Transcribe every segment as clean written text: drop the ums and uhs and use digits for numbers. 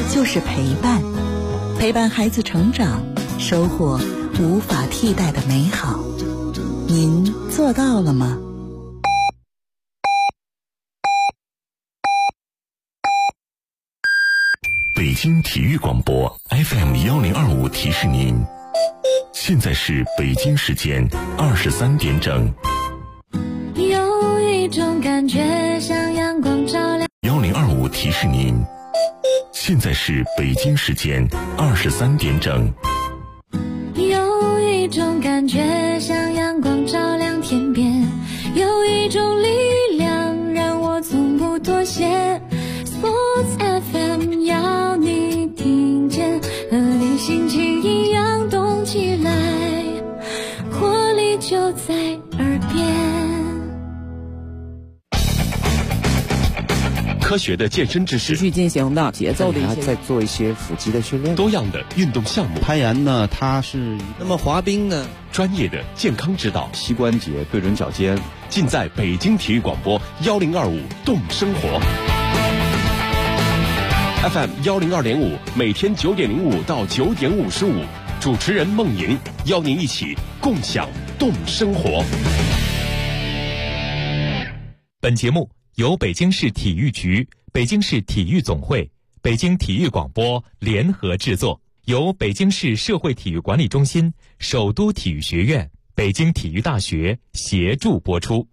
就是陪伴，陪伴孩子成长，收获无法替代的美好。您做到了吗？ 北京体育广播 FM1025提示您，现在是北京时间23点整。 有一种感觉像阳光照亮。 1025提示您，现在是北京时间23点整。 有一种感觉像阳光照亮天边，有一种力量让我从不妥协。Sports FM 要你听见，和你心情一样动起来，活力就在耳边。 科学的健身知识， 持续进行的节奏的一些， 在做一些腹肌的训练， 多样的运动项目。 攀岩呢，它是那么滑冰呢， 专业的健康指导， 膝关节对准脚尖， 尽在北京体育广播1025动生活。FM 102.5，每天9点05到9点55，主持人孟莹邀您一起共享动生活。 本节目由北京市体育局、北京市体育总会、北京体育广播联合制作，由北京市社会体育管理中心、首都体育学院、北京体育大学协助播出。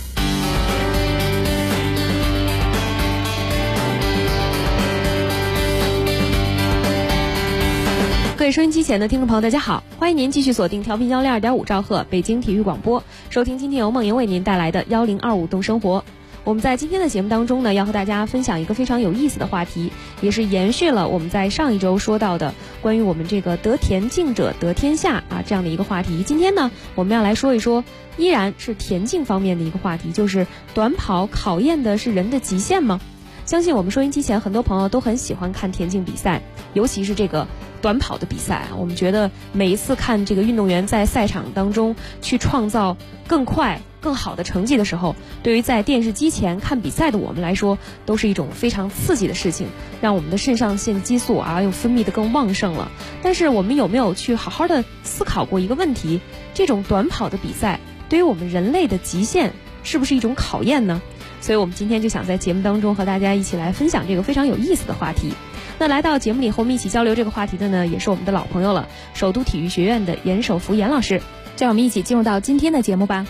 各位收音机前的听众朋友，大家好，欢迎您继续锁定调频102.5兆赫北京体育广播，收听今天由梦莹为您带来的1025动生活。我们在今天的节目当中呢，要和大家分享一个非常有意思的话题，也是延续了我们在上一周说到的关于我们这个得田径者得天下这样的一个话题。今天呢，我们要来说一说依然是田径方面的一个话题，就是短跑考验的是人的极限吗？相信我们收音机前很多朋友都很喜欢看田径比赛，尤其是这个短跑的比赛我们觉得每一次看这个运动员在赛场当中去创造更快更好的成绩的时候，对于在电视机前看比赛的我们来说，都是一种非常刺激的事情，让我们的肾上腺激素又分泌得更旺盛了。但是我们有没有去好好的思考过一个问题，这种短跑的比赛对于我们人类的极限是不是一种考验呢？所以我们今天就想在节目当中和大家一起来分享这个非常有意思的话题。那来到节目里和我们一起交流这个话题的呢，也是我们的老朋友了，首都体育学院的严守福严老师。就让我们一起进入到今天的节目吧。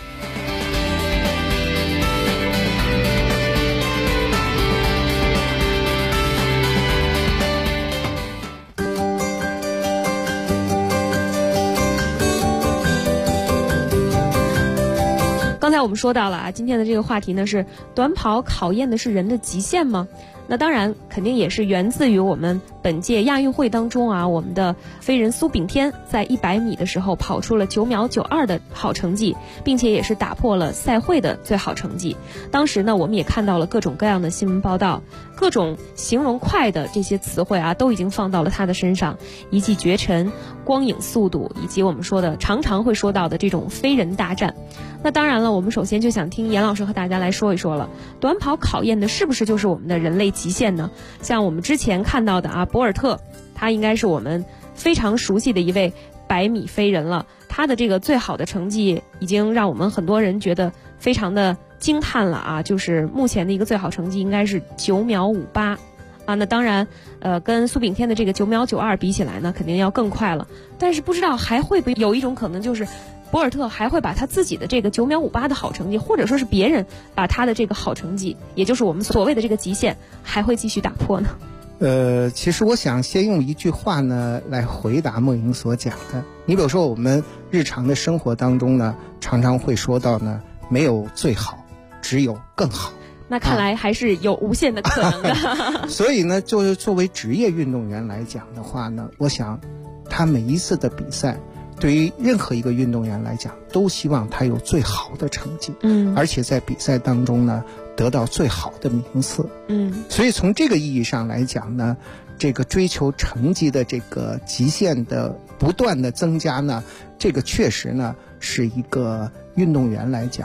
刚才我们说到了今天的这个话题呢是短跑考验的是人的极限吗？那当然肯定也是源自于我们本届亚运会当中我们的飞人苏炳添在100米的时候跑出了9秒92的好成绩，并且也是打破了赛会的最好成绩。当时呢，我们也看到了各种各样的新闻报道，各种形容快的这些词汇都已经放到了他的身上，一骑绝尘、光影速度，以及我们说的常常会说到的这种飞人大战。那当然了，我们首先就想听严老师和大家来说一说了，短跑考验的是不是就是我们的人类极限呢？像我们之前看到的博尔特，他应该是我们非常熟悉的一位100米飞人了，他的这个最好的成绩已经让我们很多人觉得非常的惊叹了就是目前的一个最好成绩应该是9秒58那当然跟苏炳添的这个9秒92比起来呢，肯定要更快了。但是不知道还会不会有一种可能，就是博尔特还会把他自己的这个9秒58的好成绩，或者说是别人把他的这个好成绩，也就是我们所谓的这个极限，还会继续打破呢？ 其实我想先用一句话呢来回答梦莹所讲的。你比如说我们日常的生活当中呢，常常会说到呢，没有最好，只有更好。 那看来还是有无限的可能的。 所以呢，就是作为职业运动员来讲的话呢，我想他每一次的比赛，对于任何一个运动员来讲，都希望他有最好的成绩，而且在比赛当中呢，得到最好的名次，所以从这个意义上来讲呢，这个追求成绩的这个极限的不断的增加呢，这个确实呢是一个运动员来讲他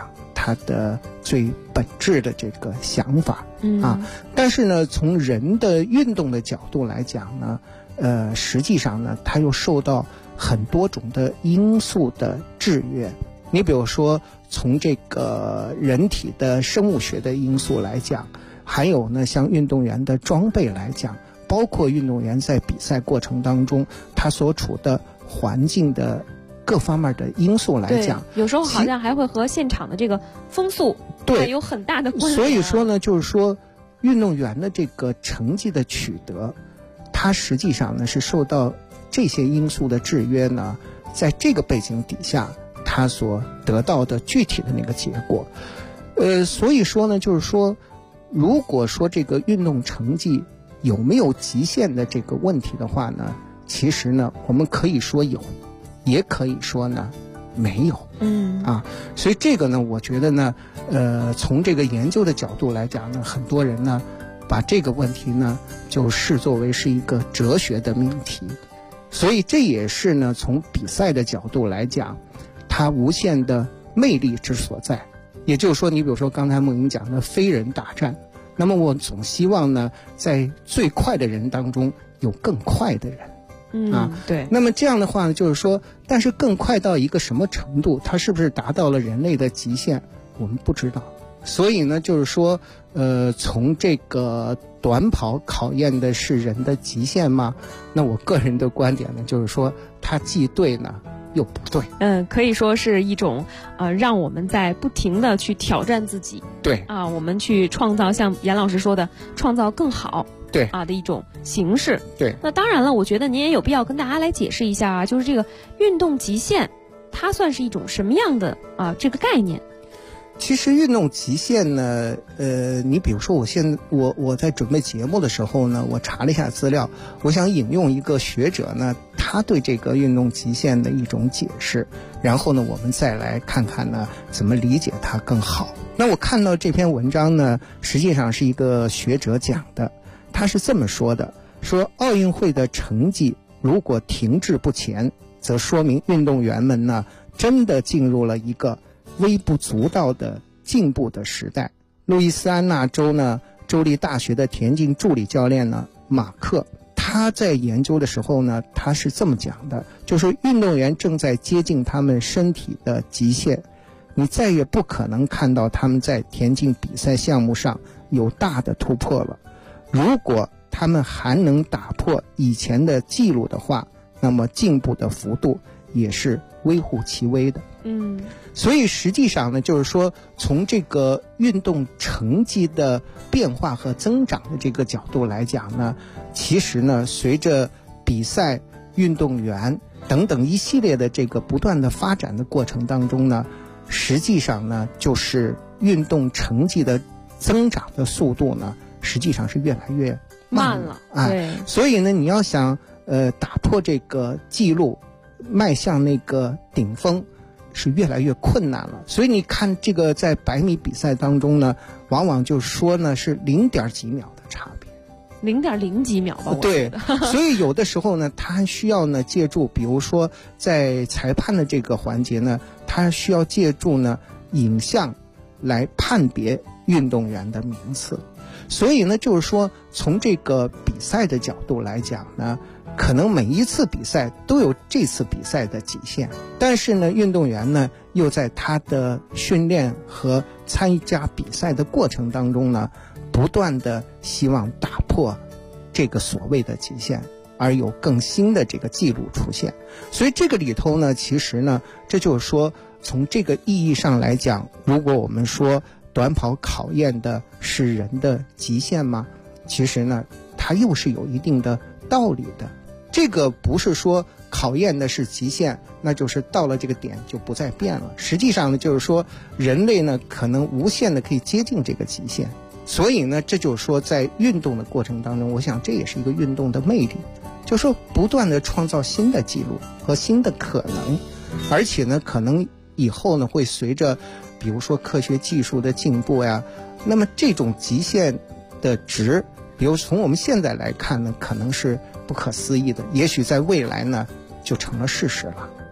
它的最本质的这个想法但是呢，从人的运动的角度来讲呢，实际上呢，它又受到很多种的因素的制约。你比如说，从这个人体的生物学的因素来讲，还有呢，像运动员的装备来讲，包括运动员在比赛过程当中他所处的环境的各方面的因素来讲， 有时候好像还会和现场的这个风速有很大的关联。 所以说呢，就是说运动员的这个成绩的取得，它实际上呢是受到这些因素的制约呢，在这个背景底下他所得到的具体的那个结果。所以说呢，就是说如果说这个运动成绩有没有极限的这个问题的话呢，其实呢我们可以说有，也可以说呢没有。所以这个呢，我觉得呢从这个研究的角度来讲呢，很多人呢把这个问题呢就视作为是一个哲学的命题。所以这也是呢从比赛的角度来讲，它无限的魅力之所在。也就是说，你比如说刚才梦莹讲的非人大战，那么我总希望呢在最快的人当中有更快的人。 对。 那么这样的话呢，就是说，但是更快到一个什么程度，它是不是达到了人类的极限，我们不知道。所以呢，就是说，从这个短跑考验的是人的极限吗？那我个人的观点呢，就是说，它既对呢，又不对。 可以说是一种让我们在不停的去挑战自己。 对。 我们去创造像严老师说的，创造更好。 对的一种形式。 对。 那当然了，我觉得您也有必要跟大家来解释一下就是这个运动极限，它算是一种什么样的这个概念？ 其实运动极限呢，你比如说我在准备节目的时候呢，我查了一下资料，我想引用一个学者呢，他对这个运动极限的一种解释，然后呢，我们再来看看呢，怎么理解它更好。那我看到这篇文章呢，实际上是一个学者讲的，他是这么说的，说奥运会的成绩如果停滞不前，则说明运动员们呢，真的进入了一个微不足道的进步的时代。路易斯安那州呢州立大学的田径助理教练呢马克，他在研究的时候呢，他是这么讲的，就是运动员正在接近他们身体的极限，你再也不可能看到他们在田径比赛项目上有大的突破了。如果他们还能打破以前的记录的话，那么进步的幅度也是微乎其微的。所以实际上呢，就是说从这个运动成绩的变化和增长的这个角度来讲呢，其实呢，随着比赛、运动员等等一系列的这个不断的发展的过程当中呢，实际上呢，就是运动成绩的增长的速度呢，实际上是越来越慢了。对。所以呢，你要想打破这个记录，迈向那个顶峰，是越来越困难了。所以你看这个在100米比赛当中呢，往往就说呢是0.几秒的差别 ，0.0几秒吧。 对。所以有的时候呢，他还需要呢借助，比如说在裁判的这个环节呢，他需要借助呢影像来判别运动员的名次。所以呢，就是说从这个比赛的角度来讲呢，可能每一次比赛都有这次比赛的极限，但是呢，运动员呢又在他的训练和参加比赛的过程当中呢，不断的希望打破这个所谓的极限，而有更新的这个记录出现。所以这个里头呢，其实呢，这就是说从这个意义上来讲，如果我们说短跑考验的是人的极限吗？其实呢，它又是有一定的道理的。这个不是说考验的是极限，那就是到了这个点就不再变了。实际上呢，就是说人类呢可能无限的可以接近这个极限。所以呢，这就是说在运动的过程当中，我想这也是一个运动的魅力，就是说不断的创造新的记录和新的可能，而且呢，可能以后呢会随着比如说科学技术的进步呀，那么这种极限的值，比如从我们现在来看呢，可能是不可思议的，也许在未来呢就成了事实了。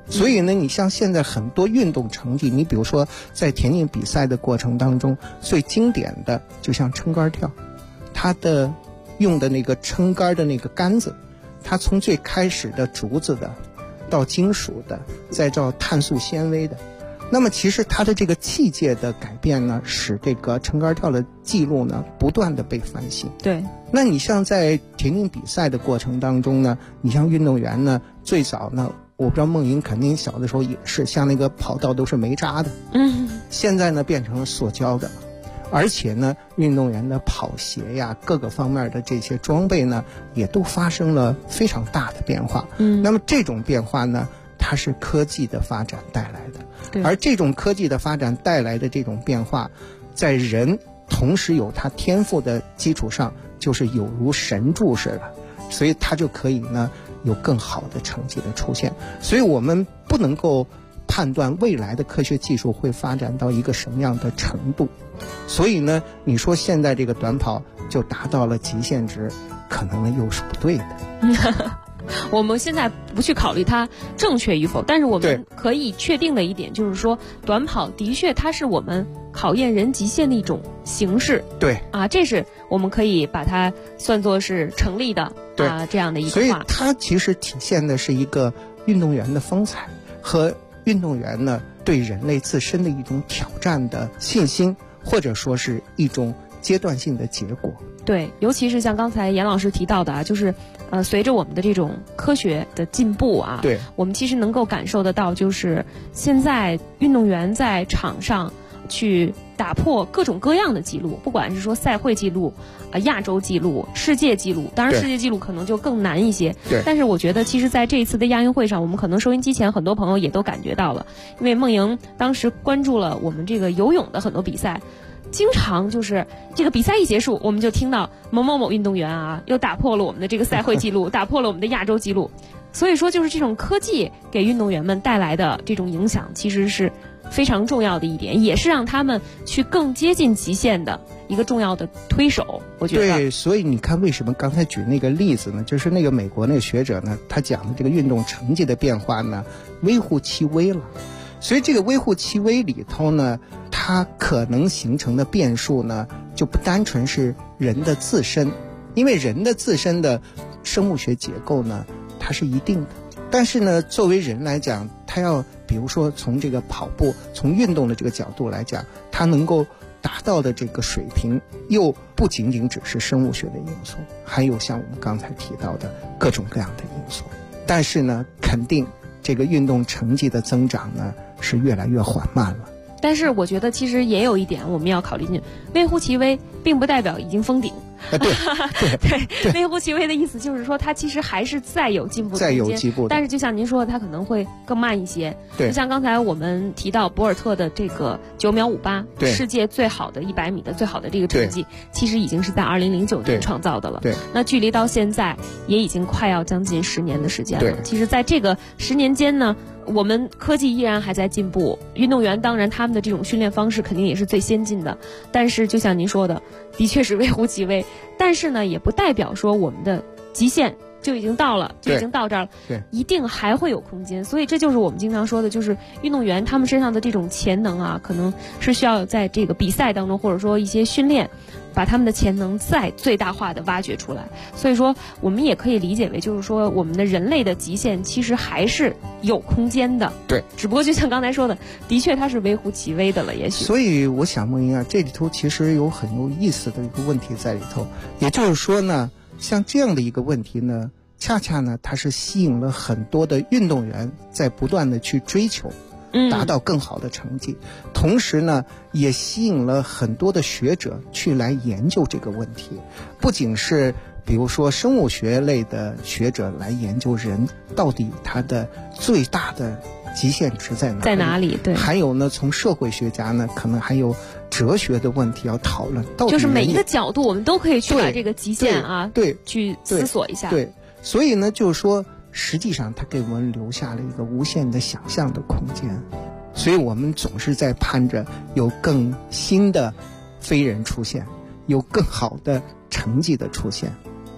所以呢，你像现在很多运动成绩，你比如说在田径比赛的过程当中，最经典的就像撑杆跳，它的用的那个撑杆的那个杆子，它从最开始的竹子的，到金属的，再到碳素纤维的。那么其实它的这个器械的改变呢，使这个撑杆跳的记录呢不断的被翻新。 对， 那你像在田径比赛的过程当中呢，你像运动员呢，最早呢，我不知道梦莹肯定小的时候也是，像那个跑道都是煤渣的，现在呢变成了塑胶的，而且呢，运动员的跑鞋呀，各个方面的这些装备呢，也都发生了非常大的变化。那么这种变化呢，它是科技的发展带来的。而这种科技的发展带来的这种变化，在人同时有他天赋的基础上，就是有如神助似的，所以他就可以呢有更好的成绩的出现。所以我们不能够判断未来的科学技术会发展到一个什么样的程度，所以呢，你说现在这个短跑就达到了极限值，可能呢又是不对的。 我们现在不去考虑它正确与否，但是我们可以确定的一点就是说，短跑的确它是我们考验人极限的一种形式。 对啊，这是我们可以把它算作是成立的这样的一个话。 所以它其实体现的是一个运动员的风采和运动员呢对人类自身的一种挑战的信心，或者说是一种阶段性的结果。 对，尤其是像刚才严老师提到的啊，就是随着我们的这种科学的进步啊， 对， 我们其实能够感受得到，就是现在运动员在场上去打破各种各样的记录，不管是说赛会记录、亚洲记录、世界纪录，当然世界纪录可能就更难一些。 对， 但是我觉得其实在这一次的亚运会上，我们可能收音机前很多朋友也都感觉到了，因为梦莹当时关注了我们这个游泳的很多比赛。经常就是这个比赛一结束，我们就听到某某某运动员啊，又打破了我们的这个赛会纪录，打破了我们的亚洲纪录。所以说，就是这种科技给运动员们带来的这种影响，其实是非常重要的一点，也是让他们去更接近极限的一个重要的推手。我觉得对，所以你看，为什么刚才举那个例子呢？就是那个美国那个学者呢，他讲的这个运动成绩的变化呢，微乎其微了。所以这个微乎其微里头呢，它可能形成的变数呢，就不单纯是人的自身，因为人的自身的生物学结构呢，它是一定的。但是呢，作为人来讲，他要比如说从这个跑步、从运动的这个角度来讲，他能够达到的这个水平，又不仅仅只是生物学的因素，还有像我们刚才提到的各种各样的因素。但是呢，肯定这个运动成绩的增长呢，是越来越缓慢了。 但是我觉得其实也有一点我们要考虑进去，微乎其微并不代表已经封顶。对，微乎其微的意思就是说，它其实还是再有进步的空间， 再有进步的。 但是就像您说的，它可能会更慢一些。 对， 就像刚才我们提到博尔特的这个9秒58，世界最好的100米的最好的这个成绩，其实已经是在2009年创造的了。 对， 那距离到现在也已经快要将近10年的时间了。其实在这个10年间呢，我们科技依然还在进步，运动员当然他们的这种训练方式肯定也是最先进的，但是就像您说的，的确是微乎其微，但是呢也不代表说我们的极限就已经到了，就已经到这儿了，一定还会有空间。所以这就是我们经常说的，就是运动员他们身上的这种潜能啊，可能是需要在这个比赛当中，或者说一些训练，把他们的潜能再最大化的挖掘出来。所以说我们也可以理解为，就是说我们的人类的极限其实还是有空间的。 对， 只不过就像刚才说的，的确它是微乎其微的了，也许。 所以我想梦莹啊，这里头其实有很有意思的一个问题在里头，也就是说呢，像这样的一个问题呢，恰恰呢它是吸引了很多的运动员在不断的去追求达到更好的成绩，同时呢也吸引了很多的学者去来研究这个问题，不仅是比如说生物学类的学者来研究人到底他的最大的极限值在哪里， 对， 还有呢从社会学家呢可能还有哲学的问题要讨论，到底就是每一个角度我们都可以去把这个极限啊对去思索一下。 对，所以呢就是说实际上它给我们留下了一个无限的想象的空间，所以我们总是在盼着有更新的飞人出现，有更好的成绩的出现。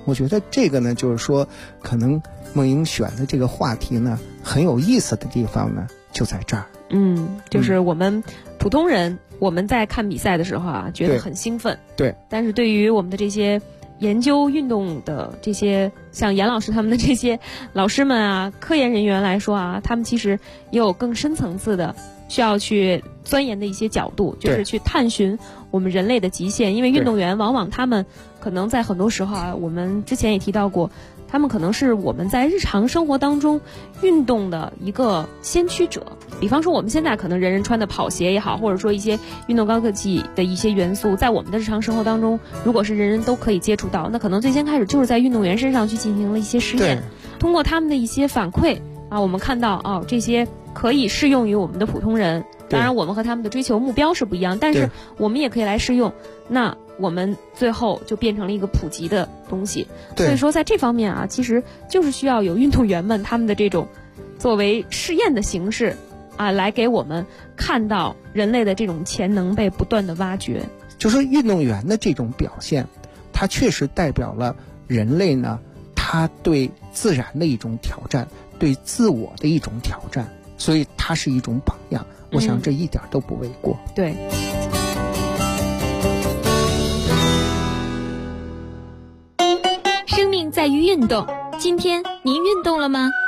我觉得这个呢，就是说可能梦莹选的这个话题呢，很有意思的地方呢就在这儿。 就是我们普通人，我们在看比赛的时候啊，觉得很兴奋。 对。 但是对于我们的这些研究运动的这些像严老师他们的这些老师们啊，科研人员来说啊，他们其实也有更深层次的需要去钻研的一些角度，就是去探寻我们人类的极限。因为运动员往往他们可能在很多时候啊，我们之前也提到过，他们可能是我们在日常生活当中运动的一个先驱者。比方说我们现在可能人人穿的跑鞋也好，或者说一些运动高科技的一些元素，在我们的日常生活当中，如果是人人都可以接触到，那可能最先开始就是在运动员身上去进行了一些实验，通过他们的一些反馈啊，我们看到这些可以适用于我们的普通人。当然我们和他们的追求目标是不一样，但是我们也可以来适用，那我们最后就变成了一个普及的东西。所以说在这方面啊，其实就是需要有运动员们他们的这种作为试验的形式啊，来给我们看到人类的这种潜能被不断的挖掘。 就说运动员的这种表现，它确实代表了人类呢，他对自然的一种挑战，对自我的一种挑战，所以它是一种榜样。我想这一点都不为过。 对。 生命在于运动，今天您运动了吗？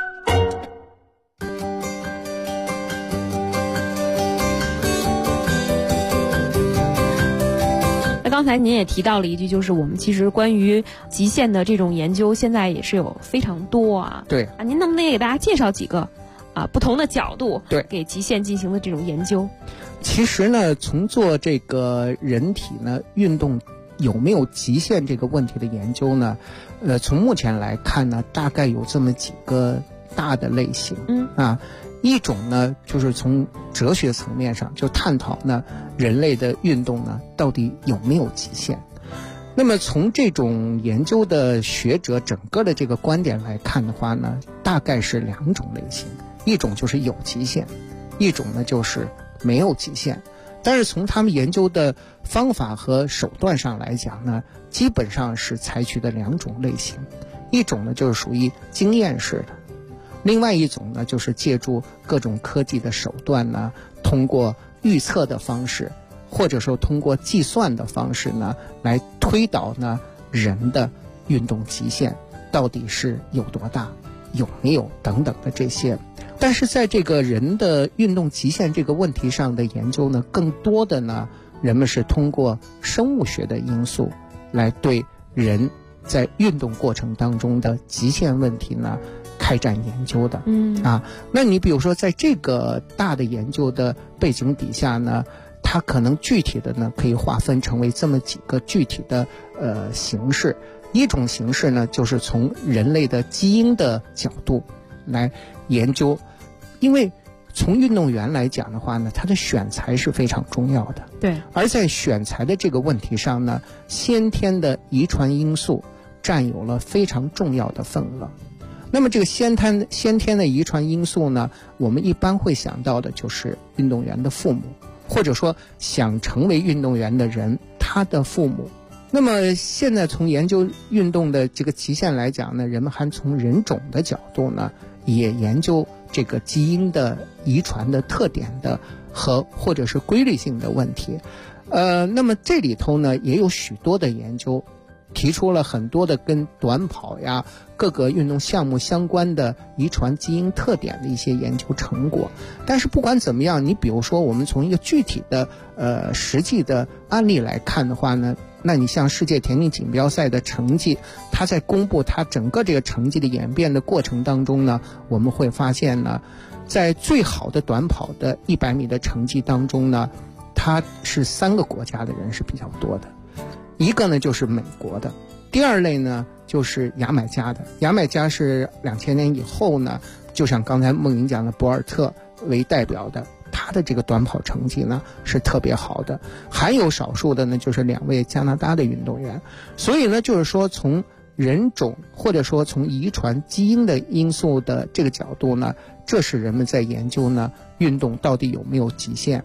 刚才您也提到了一句，就是我们其实关于极限的这种研究现在也是有非常多啊。 对啊，您能不能也给大家介绍几个不同的角度， 对， 给极限进行的这种研究？ 其实呢，从做这个人体呢运动有没有极限这个问题的研究呢，从目前来看呢，大概有这么几个大的类型。一种呢，就是从哲学层面上就探讨呢，人类的运动呢到底有没有极限。那么从这种研究的学者整个的这个观点来看的话呢，大概是两种类型，一种就是有极限，一种呢就是没有极限。但是从他们研究的方法和手段上来讲呢，基本上是采取的两种类型，一种呢就是属于经验式的，另外一种呢就是借助各种科技的手段呢，通过预测的方式，或者说通过计算的方式呢，来推导呢人的运动极限到底是有多大，有没有等等的这些。但是在这个人的运动极限这个问题上的研究呢，更多的呢，人们是通过生物学的因素来对人在运动过程当中的极限问题呢开展研究的。那你比如说在这个大的研究的背景底下呢，它可能具体的呢可以划分成为这么几个具体的形式。一种形式呢，就是从人类的基因的角度来研究，因为从运动员来讲的话呢，他的选材是非常重要的。 对。而在选材的这个问题上呢，先天的遗传因素占有了非常重要的份额。那么这个先天的遗传因素呢，我们一般会想到的就是运动员的父母，或者说想成为运动员的人他的父母。那么现在从研究运动的这个极限来讲呢，人们还从人种的角度呢，也研究这个基因的遗传的特点的或者是规律性的问题。那么这里头呢也有许多的研究提出了很多的跟短跑呀各个运动项目相关的遗传基因特点的一些研究成果。但是不管怎么样，你比如说我们从一个具体的实际的案例来看的话呢，那你像世界田径锦标赛的成绩，它在公布它整个这个成绩的演变的过程当中呢，我们会发现呢，在最好的短跑的100米的成绩当中呢，它是3个国家的人是比较多的。一个呢就是美国的，第二类呢就是牙买加的。牙买加是2000年以后呢，就像刚才梦莹讲的博尔特为代表的，他的这个短跑成绩呢是特别好的。还有少数的呢就是2位加拿大的运动员。所以呢就是说从人种或者说从遗传基因的因素的这个角度呢，这是人们在研究呢运动到底有没有极限。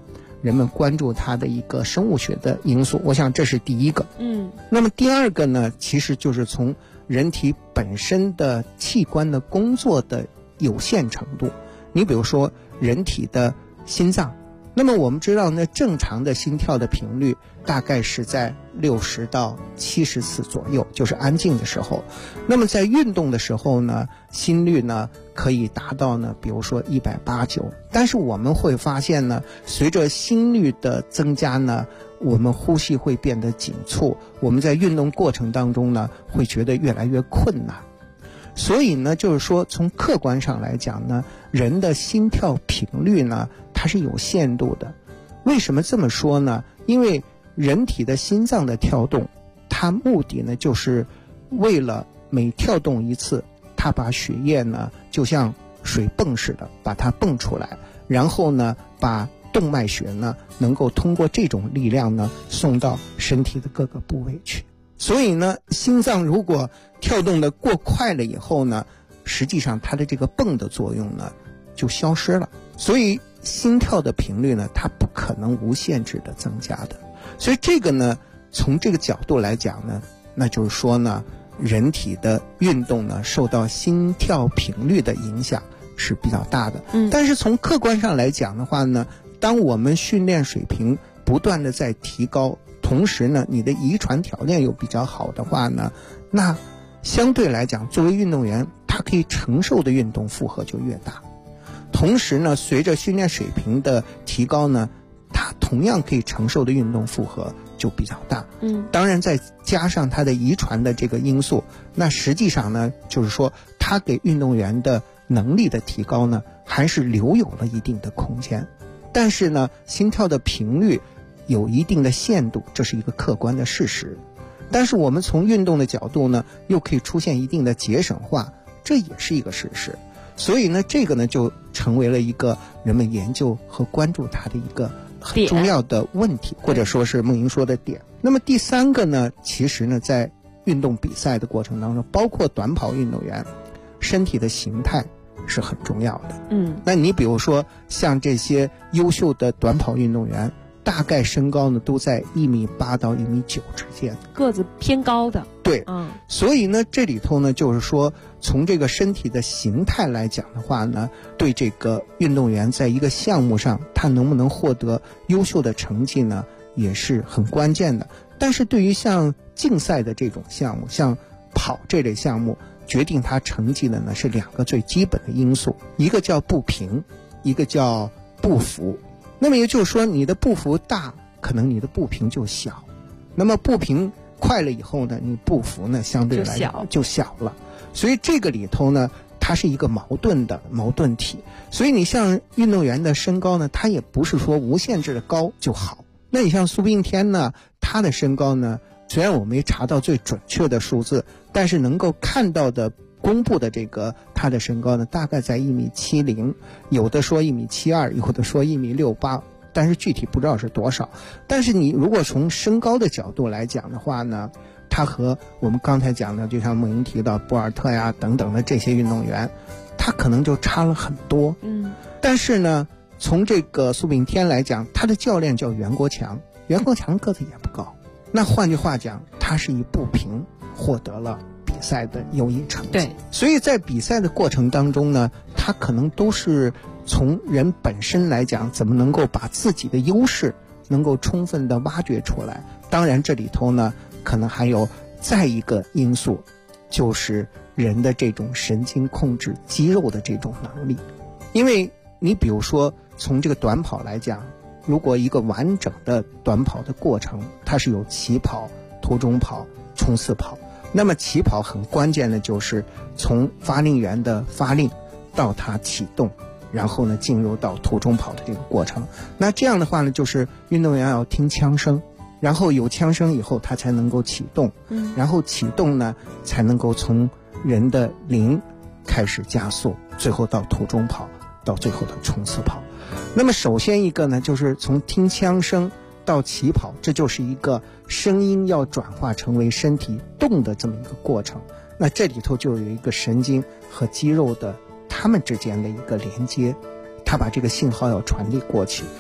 人们关注它的一个生物学的因素。我想这是第一个。那么第二个呢，其实就是从人体本身的器官的工作的有限程度。你比如说人体的心脏，那么我们知道呢，正常的心跳的频率大概是在60到70次左右，就是安静的时候。那么在运动的时候呢，心率呢可以达到呢，比如说180-190。但是我们会发现呢，随着心率的增加呢，我们呼吸会变得紧促，我们在运动过程当中呢，会觉得越来越困难。所以呢，就是说从客观上来讲呢，人的心跳频率呢，它是有限度的。为什么这么说呢？因为人体的心脏的跳动，它目的呢，就是为了每跳动一次，它把血液呢，就像水泵似的，把它泵出来，然后呢，把动脉血呢，能够通过这种力量呢，送到身体的各个部位去。所以呢，心脏如果跳动的过快了以后呢，实际上它的这个泵的作用呢就消失了。所以心跳的频率呢，它不可能无限制的增加的。所以这个呢，从这个角度来讲呢，那就是说呢，人体的运动呢，受到心跳频率的影响是比较大的。但是从客观上来讲的话呢，当我们训练水平不断的在提高，同时呢，你的遗传条件又比较好的话呢，那相对来讲，作为运动员，他可以承受的运动负荷就越大。同时呢，随着训练水平的提高呢，他同样可以承受的运动负荷就比较大。当然再加上他的遗传的这个因素，那实际上呢，就是说他给运动员的能力的提高呢，还是留有了一定的空间。但是呢，心跳的频率有一定的限度，这是一个客观的事实。但是我们从运动的角度呢，又可以出现一定的节省化，这也是一个事实。所以呢，这个呢就成为了一个人们研究和关注它的一个很重要的问题，或者说是孟莹说的点。那么第三个呢，其实呢，在运动比赛的过程当中，包括短跑运动员，身体的形态是很重要的。那你比如说像这些优秀的短跑运动员，大概身高呢都在1.8米到1.9米之间， 个子偏高的。 对，所以呢，这里头呢，就是说从这个身体的形态来讲的话呢，对这个运动员在一个项目上他能不能获得优秀的成绩呢，也是很关键的。但是对于像竞赛的这种项目，像跑这类项目，决定他成绩的呢是2个最基本的因素，一个叫步频，一个叫步幅。那么也就是说，你的步幅大，可能你的步频就小；那么步频快了以后呢，你步幅呢相对来讲就小了。所以这个里头呢，它是一个矛盾体。所以你像运动员的身高呢，他也不是说无限制的高就好。那你像苏炳添呢，他的身高呢，虽然我没查到最准确的数字，但是能够看到的公布的这个他的身高呢，大概在1.70米，有的说1.72米，有的说1.68米，但是具体不知道是多少。但是你如果从身高的角度来讲的话呢，他和我们刚才讲的，就像孟莹提到博尔特呀等等的这些运动员，他可能就差了很多。但是呢，从这个苏炳添来讲，他的教练叫袁国强，袁国强个子也不高。那换句话讲，他是以步频获得了比赛的优异成绩。对，所以在比赛的过程当中呢，他可能都是从人本身来讲，怎么能够把自己的优势能够充分的挖掘出来。当然这里头呢，可能还有再一个因素，就是人的这种神经控制肌肉的这种能力。因为你比如说从这个短跑来讲，如果一个完整的短跑的过程，它是有起跑、途中跑、冲刺跑。那么起跑很关键的就是从发令员的发令到它启动，然后呢进入到途中跑的这个过程。那这样的话呢，就是运动员要听枪声，然后有枪声以后他才能够启动，然后启动呢才能够从人的0开始加速，最后到途中跑，到最后的冲刺跑。那么首先一个呢，就是从听枪声到起跑，这就是一个声音要转化成为身体动的这么一个过程。那这里头就有一个神经和肌肉的它们之间的一个连接，它把这个信号要传递过去。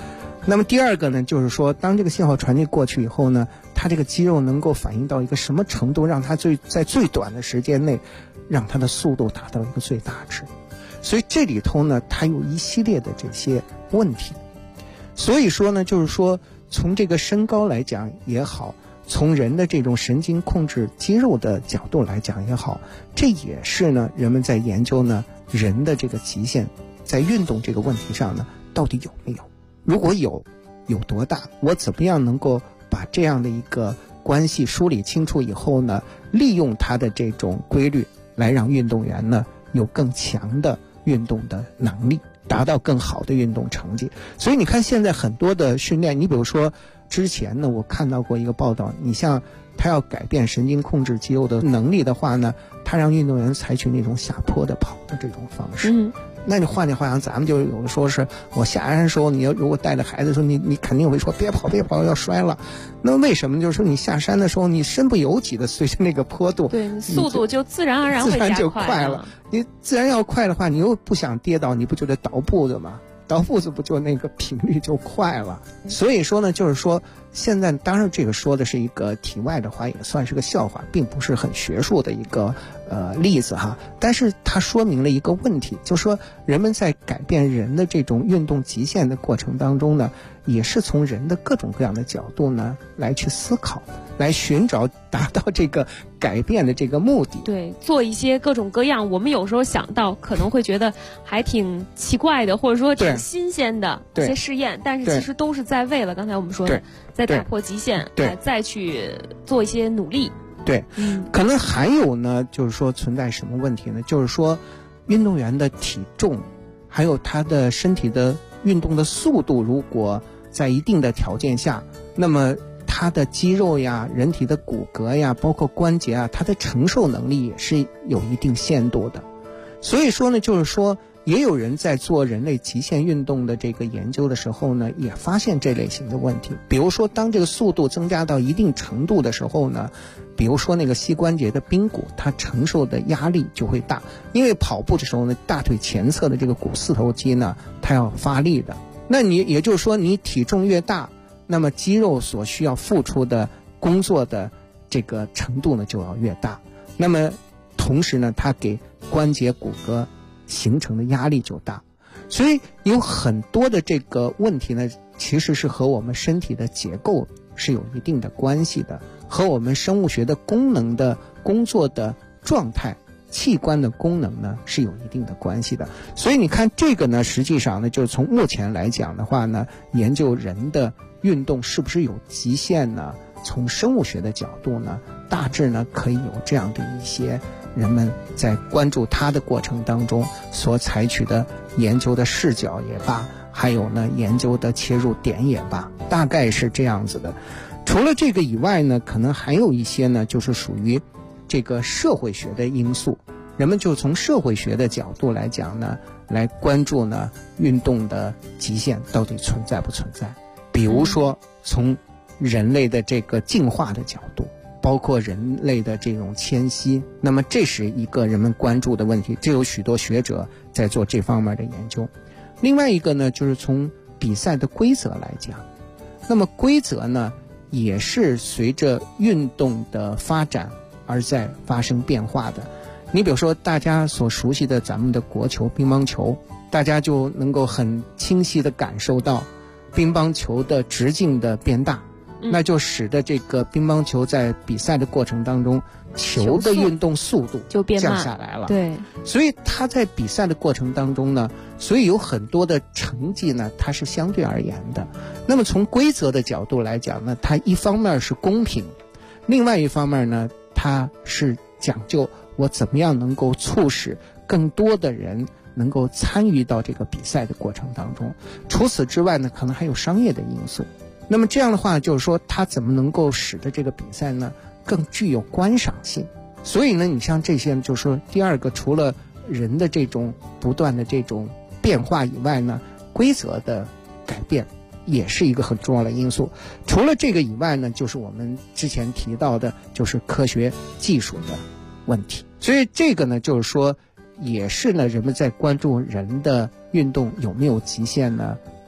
那么第二个呢，就是说当这个信号传递过去以后呢，它这个肌肉能够反应到一个什么程度，让它在最短的时间内让它的速度达到一个最大值。所以这里头呢，它有一系列的这些问题。所以说呢，就是说从这个身高来讲也好，从人的这种神经控制肌肉的角度来讲也好，这也是呢人们在研究呢人的这个极限在运动这个问题上呢到底有没有，如果有多大，我怎么样能够把这样的一个关系梳理清楚以后呢，利用它的这种规律来让运动员呢有更强的运动的能力，达到更好的运动成绩。所以你看现在很多的训练，你比如说之前呢我看到过一个报道，你像他要改变神经控制肌肉的能力的话呢，他让运动员采取那种下坡的跑的这种方式。那你换句话讲，咱们就有的说是我下山的时候，你要如果带着孩子的时候，你肯定会说别跑要摔了。那为什么？就是说你下山的时候，你身不由己的随着那个坡度， 对，速度就自然而然会加快， 自然就快了。你自然要快的话，你又不想跌倒，你不就得倒步的吗？倒步子不就那个频率就快了。所以说呢，就是说现在当然这个说的是一个题外的话，也算是个笑话，并不是很学术的一个例子哈。但是它说明了一个问题，就是说人们在改变人的这种运动极限的过程当中呢，也是从人的各种各样的角度呢来去思考，来寻找达到这个改变的这个目的。 对，做一些各种各样我们有时候想到可能会觉得还挺奇怪的，或者说挺新鲜的一些试验，但是其实都是在为了刚才我们说的在打破极限，再去做一些努力。 对，可能还有呢，就是说存在什么问题呢？就是说运动员的体重还有他的身体的运动的速度，如果在一定的条件下，那么他的肌肉呀、人体的骨骼呀、包括关节啊，它的承受能力也是有一定限度的。所以说呢，就是说也有人在做人类极限运动的这个研究的时候呢，也发现这类型的问题。比如说当这个速度增加到一定程度的时候呢，比如说那个膝关节的髌骨，它承受的压力就会大，因为跑步的时候呢，大腿前侧的这个股四头肌呢，它要发力的。那你也就是说你体重越大，那么肌肉所需要付出的工作的这个程度呢就要越大，那么同时呢它给关节骨骼形成的压力就大。所以有很多的这个问题呢，其实是和我们身体的结构是有一定的关系的，和我们生物学的功能的工作的状态、器官的功能呢是有一定的关系的。所以你看这个呢，实际上呢，就是从目前来讲的话呢，研究人的运动是不是有极限呢？从生物学的角度呢，大致呢可以有这样的一些人们在关注它的过程当中所采取的研究的视角也罢，还有呢研究的切入点也罢，大概是这样子的。除了这个以外呢，可能还有一些呢，就是属于这个社会学的因素，人们就从社会学的角度来讲呢，来关注呢运动的极限到底存在不存在。比如说从人类的这个进化的角度，包括人类的这种迁徙，那么这是一个人们关注的问题，这有许多学者在做这方面的研究。另外一个呢，就是从比赛的规则来讲，那么规则呢也是随着运动的发展而在发生变化的。你比如说大家所熟悉的咱们的国球乒乓球，大家就能够很清晰地感受到乒乓球的直径的变大，那就使得这个乒乓球在比赛的过程当中，球的运动速度就降下来了。 对， 所以它在比赛的过程当中呢，所以有很多的成绩呢，它是相对而言的。那么从规则的角度来讲呢，它一方面是公平，另外一方面呢，它是讲究我怎么样能够促使更多的人能够参与到这个比赛的过程当中。除此之外呢，可能还有商业的因素。那么这样的话，就是说它怎么能够使得这个比赛呢更具有观赏性。所以呢，你像这些，就是说第二个，除了人的这种不断的这种变化以外呢，规则的改变也是一个很重要的因素。除了这个以外呢，就是我们之前提到的，就是科学技术的问题。所以这个呢，就是说也是呢人们在关注人的运动有没有极限呢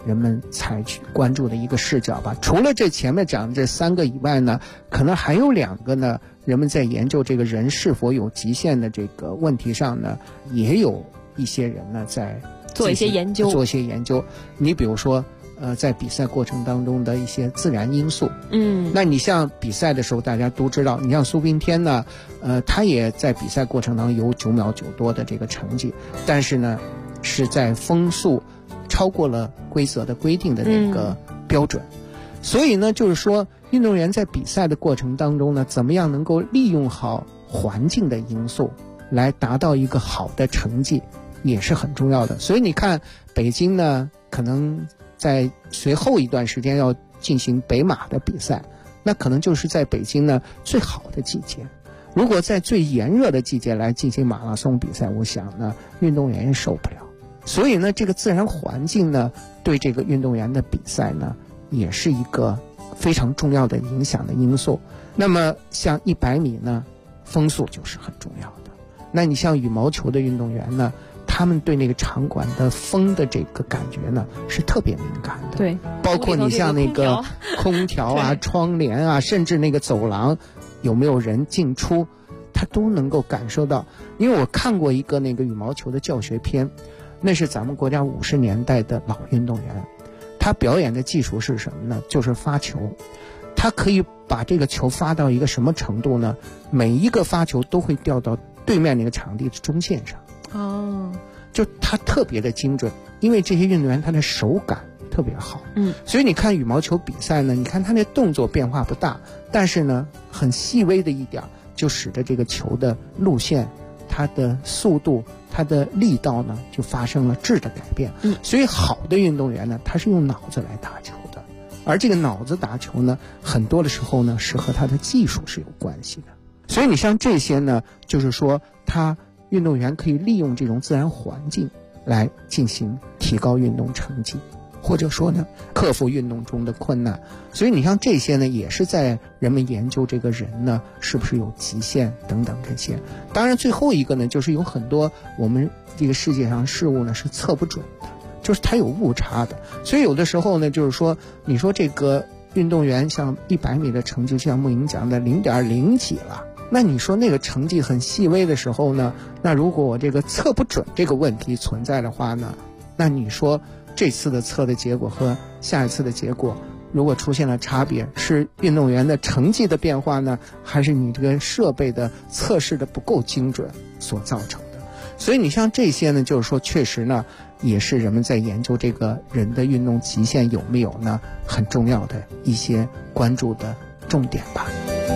人们采取关注的一个视角吧。除了这前面讲的这3个以外呢，可能还有2个呢，人们在研究这个人是否有极限的这个问题上呢，也有一些人呢在做一些研究。你比如说在比赛过程当中的一些自然因素。那你像比赛的时候大家都知道，你像苏冰天呢他也在比赛过程当中有9秒9多的这个成绩，但是呢是在风速超过了规则的规定的那个标准。所以呢就是说运动员在比赛的过程当中呢，怎么样能够利用好环境的因素来达到一个好的成绩也是很重要的。所以你看北京呢可能在随后一段时间要进行北马的比赛，那可能就是在北京呢最好的季节。如果在最炎热的季节来进行马拉松比赛，我想呢运动员也受不了。所以呢这个自然环境呢对这个运动员的比赛呢也是一个非常重要的影响的因素。那么像100米呢风速就是很重要的。那你像羽毛球的运动员呢，他们对那个场馆的风的这个感觉呢是特别敏感的。 对， 包括你像那个空调啊窗帘啊，甚至那个走廊有没有人进出，他都能够感受到。因为我看过一个那个羽毛球的教学片，那是咱们国家50年代的老运动员，他表演的技术是什么呢？就是发球。他可以把这个球发到一个什么程度呢？每一个发球都会掉到对面那个场地的中线上。就他特别的精准，因为这些运动员他的手感特别好。所以你看羽毛球比赛呢，你看他那动作变化不大，但是呢很细微的一点就使得这个球的路线、它的速度、它的力道呢就发生了质的改变。所以好的运动员呢，他是用脑子来打球的，而这个脑子打球呢，很多的时候呢是和他的技术是有关系的。所以你像这些呢，就是说他运动员可以利用这种自然环境来进行提高运动成绩，或者说呢克服运动中的困难。所以你像这些呢，也是在人们研究这个人呢是不是有极限等等这些。当然最后一个呢，就是有很多我们这个世界上事物呢是测不准的，就是它有误差的。所以有的时候呢，就是说你说这个运动员像100米的成绩，像穆莹讲的0.0几了，那你说那个成绩很细微的时候呢，那如果我这个测不准这个问题存在的话呢，那你说这次的测的结果和下一次的结果如果出现了差别，是运动员的成绩的变化呢，还是你这个设备的测试的不够精准所造成的？所以你像这些呢，就是说确实呢也是人们在研究这个人的运动极限有没有呢很重要的一些关注的重点吧。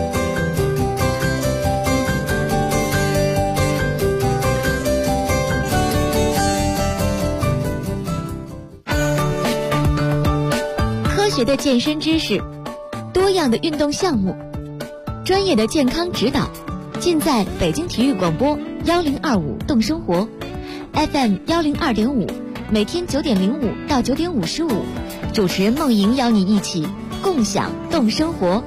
科学的健身知识，多样的运动项目，专业的健康指导，尽在北京体育广播1025动生活 FM 102.5，每天9点05到9点55，主持人梦莹邀你一起共享动生活。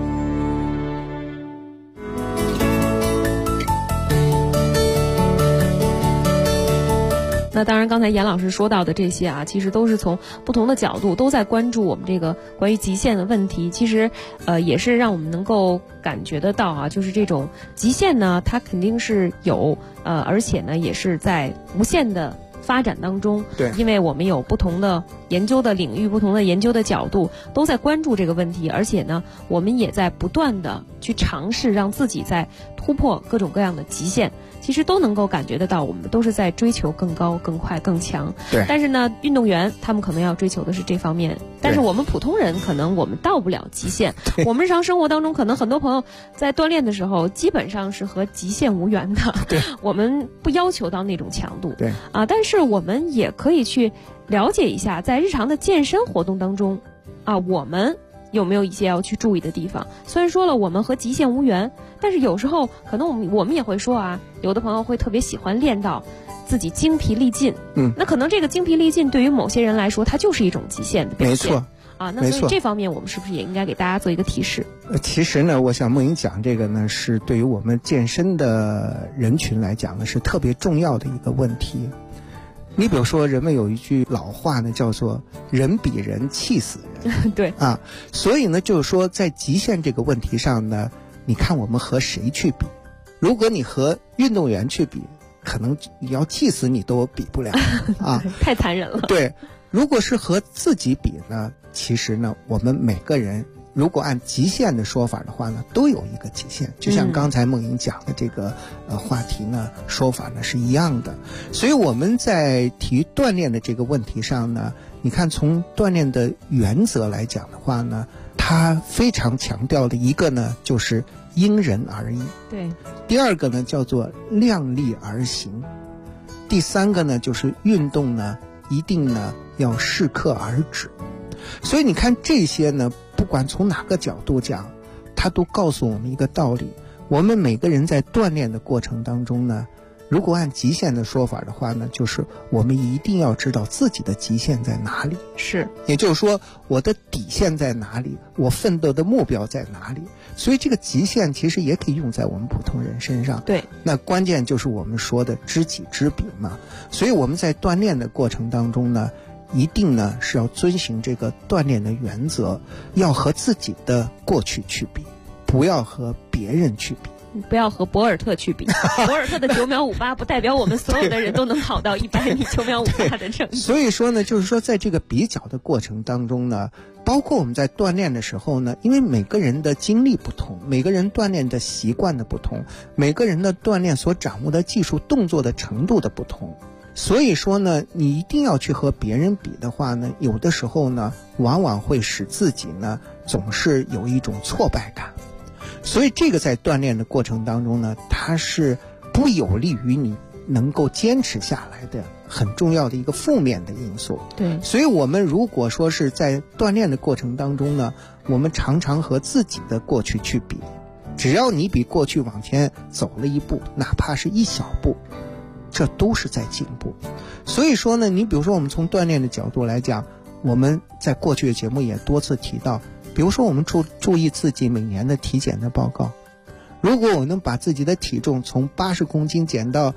那当然刚才严老师说到的这些啊，其实都是从不同的角度都在关注我们这个关于极限的问题。其实也是让我们能够感觉得到啊，就是这种极限呢它肯定是有而且呢也是在无限的发展当中。 对， 因为我们有不同的研究的领域，不同的研究的角度都在关注这个问题，而且呢我们也在不断的去尝试让自己在突破各种各样的极限。其实都能够感觉得到，我们都是在追求更高、更快、更强。 对。 但是呢，运动员他们可能要追求的是这方面，但是我们普通人可能我们到不了极限。我们日常生活当中，可能很多朋友在锻炼的时候，基本上是和极限无缘的。 对。 我们不要求到那种强度。 对。 但是我们也可以去了解一下，在日常的健身活动当中，我们有没有一些要去注意的地方？虽然说了我们和极限无缘，但是有时候可能我们也会说啊，有的朋友会特别喜欢练到自己精疲力尽。那可能这个精疲力尽对于某些人来说，它就是一种极限的表现。 没错那所以这方面我们是不是也应该给大家做一个提示？ 其实呢，我想梦莹讲这个呢，是对于我们健身的人群来讲呢，是特别重要的一个问题。 你比如说，人们有一句老话呢，叫做“人比人气死人”。 对啊，所以呢，就是说在极限这个问题上呢，你看我们和谁去比？如果你和运动员去比，可能你要气死你都比不了啊， 太残忍了。 对，如果是和自己比呢，其实呢，我们每个人如果按极限的说法的话呢，都有一个极限，就像刚才梦莹讲的这个话题呢，说法呢是一样的。所以我们在体育锻炼的这个问题上呢，你看从锻炼的原则来讲的话呢，它非常强调的一个呢就是因人而异， 对。 第二个呢叫做量力而行，第三个呢就是运动呢一定呢要适可而止。所以你看这些呢，不管从哪个角度讲，它都告诉我们一个道理：我们每个人在锻炼的过程当中呢，如果按极限的说法的话呢，就是我们一定要知道自己的极限在哪里。 是， 也就是说我的底线在哪里，我奋斗的目标在哪里。所以这个极限其实也可以用在我们普通人身上。 对， 那关键就是我们说的知己知彼嘛。所以我们在锻炼的过程当中呢，一定呢是要遵循这个锻炼的原则，要和自己的过去去比，不要和别人去比。 不要和博尔特去比，博尔特的9秒58不代表我们所有的人都能跑到100米9秒58的成绩。 所以说呢，就是说在这个比较的过程当中呢，包括我们在锻炼的时候呢，因为每个人的经历不同，每个人锻炼的习惯的不同，每个人的锻炼所掌握的技术动作的程度的不同，所以说呢，你一定要去和别人比的话呢，有的时候呢，往往会使自己呢总是有一种挫败感。所以这个在锻炼的过程当中呢，它是不有利于你能够坚持下来的很重要的一个负面的因素。 对， 所以我们如果说是在锻炼的过程当中呢，我们常常和自己的过去去比，只要你比过去往前走了一步，哪怕是一小步，这都是在进步。所以说呢，你比如说我们从锻炼的角度来讲，我们在过去的节目也多次提到，比如说我们注意自己每年的体检的报告，如果我能把自己的体重从80公斤减到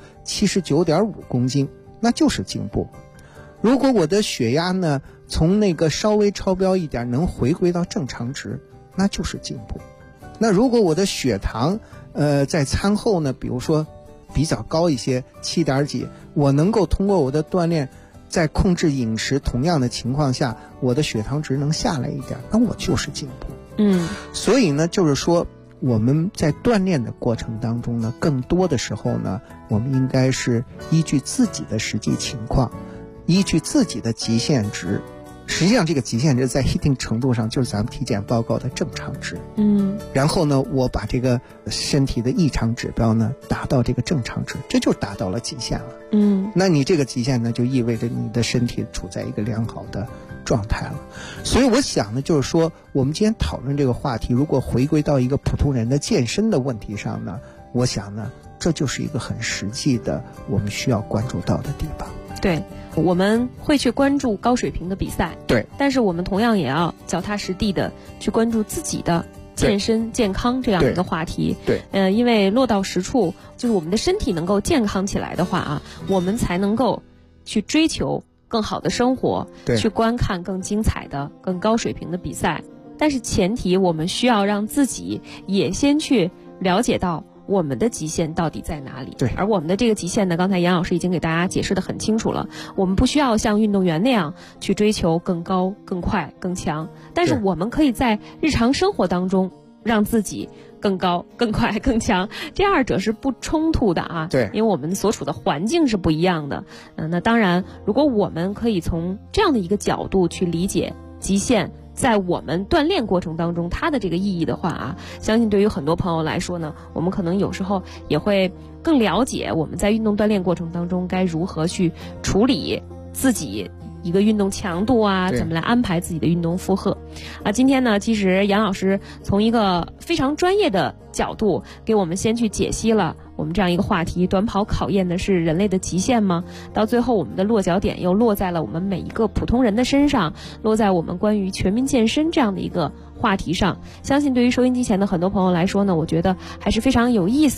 79.5公斤，那就是进步。如果我的血压呢从那个稍微超标一点能回归到正常值，那就是进步。那如果我的血糖在餐后呢，比如说比较高一些7点几，我能够通过我的锻炼在控制饮食同样的情况下，我的血糖值能下来一点，那我就是进步。所以呢，就是说我们在锻炼的过程当中呢，更多的时候呢，我们应该是依据自己的实际情况，依据自己的极限值。实际上这个极限值在一定程度上就是咱们体检报告的正常值。然后呢，我把这个身体的异常指标呢达到这个正常值，这就达到了极限了。那你这个极限呢，就意味着你的身体处在一个良好的状态了。所以我想呢，就是说我们今天讨论这个话题，如果回归到一个普通人的健身的问题上呢，我想呢，这就是一个很实际的我们需要关注到的地方。 对，我们会去关注高水平的比赛， 对， 但是我们同样也要脚踏实地的去关注自己的健身健康这样一个话题。 对， 因为落到实处，就是我们的身体能够健康起来的话啊，我们才能够去追求更好的生活，去观看更精彩的、更高水平的比赛。但是前提，我们需要让自己也先去了解到我们的极限到底在哪里？ 对， 而我们的这个极限呢，刚才杨老师已经给大家解释得很清楚了。我们不需要像运动员那样去追求更高、更快、更强，但是我们可以在日常生活当中让自己更高、更快、更强，这二者是不冲突的啊。 对， 因为我们所处的环境是不一样的。那当然，如果我们可以从这样的一个角度去理解极限在我们锻炼过程当中它的这个意义的话啊，相信对于很多朋友来说呢，我们可能有时候也会更了解我们在运动锻炼过程当中该如何去处理自己一个运动强度啊，怎么来安排自己的运动负荷啊。今天呢，其实杨老师从一个非常专业的角度给我们先去解析了我们这样一个话题，短跑考验的是人类的极限吗？到最后我们的落脚点又落在了我们每一个普通人的身上，落在我们关于全民健身这样的一个话题上。相信对于收音机前的很多朋友来说呢，我觉得还是非常有意思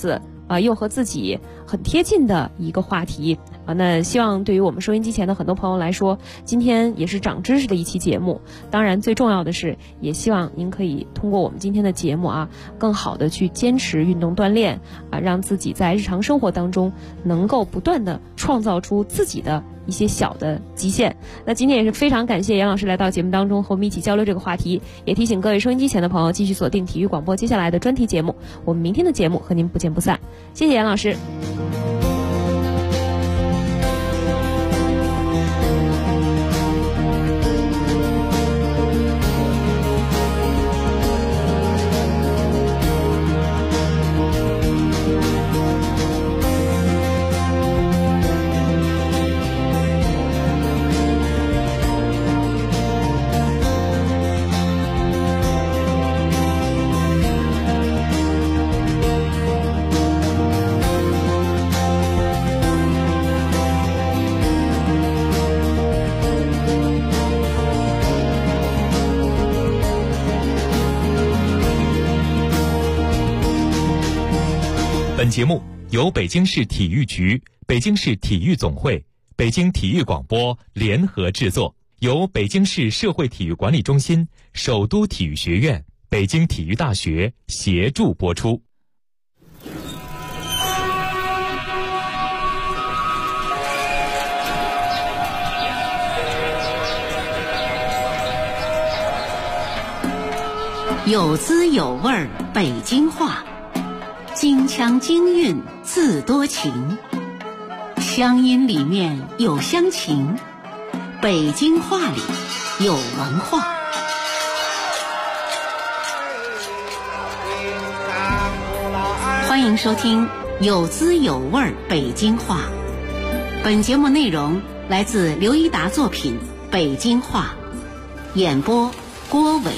又和自己很贴近的一个话题那希望对于我们收音机前的很多朋友来说，今天也是长知识的一期节目。当然最重要的是，也希望您可以通过我们今天的节目更好的去坚持运动锻炼让自己在日常生活当中能够不断的创造出自己的一些小的极限。那今天也是非常感谢杨老师来到节目当中和我们一起交流这个话题，也提醒各位收音机前的朋友继续锁定体育广播接下来的专题节目，我们明天的节目和您不见不散。谢谢杨老师。 本节目由北京市体育局、北京市体育总会、北京体育广播联合制作，由北京市社会体育管理中心、首都体育学院、北京体育大学协助播出。 有滋有味儿北京话，京腔京韵自多情，乡音里面有乡情，北京话里有文化。欢迎收听有滋有味儿北京话。本节目内容来自刘一达作品《北京话》，演播郭伟。